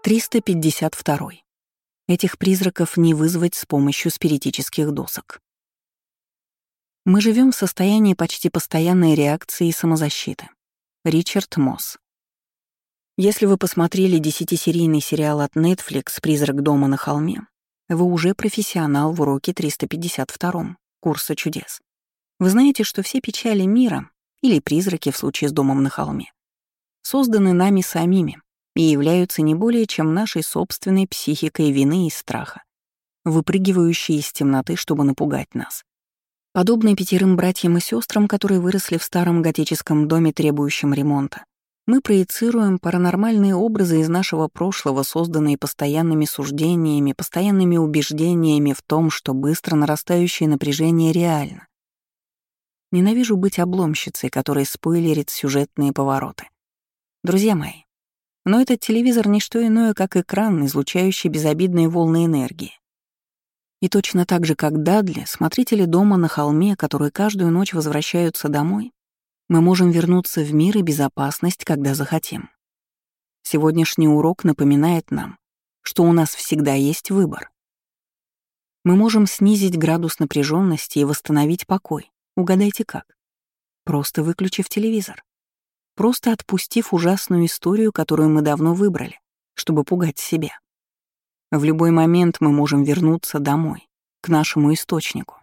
352. Этих призраков не вызвать с помощью спиритических досок. Мы живем в состоянии почти постоянной реакции и самозащиты. Ричард Мосс. Если вы посмотрели 10-серийный сериал от Netflix «Призрак дома на холме», вы уже профессионал в уроке 352 курса чудес. Вы знаете, что все печали мира, или призраки в случае с домом на холме, созданы нами самими и являются не более чем нашей собственной психикой вины и страха, выпрыгивающие из темноты, чтобы напугать нас. Подобно 5 братьям и сестрам, которые выросли в старом готическом доме, требующем ремонта, мы проецируем паранормальные образы из нашего прошлого, созданные постоянными суждениями, постоянными убеждениями в том, что быстро нарастающее напряжение реально. Ненавижу быть обломщицей, которая спойлерит сюжетные повороты. Друзья мои, но этот телевизор — не что иное, как экран, излучающий безобидные волны энергии. И точно так же, как Дадли, смотрители дома на холме, которые каждую ночь возвращаются домой, мы можем вернуться в мир и безопасность, когда захотим. Сегодняшний урок напоминает нам, что у нас всегда есть выбор. Мы можем снизить градус напряженности и восстановить покой. Угадайте как? Просто выключив телевизор. Просто отпустив ужасную историю, которую мы давно выбрали, чтобы пугать себя. В любой момент мы можем вернуться домой, к нашему источнику.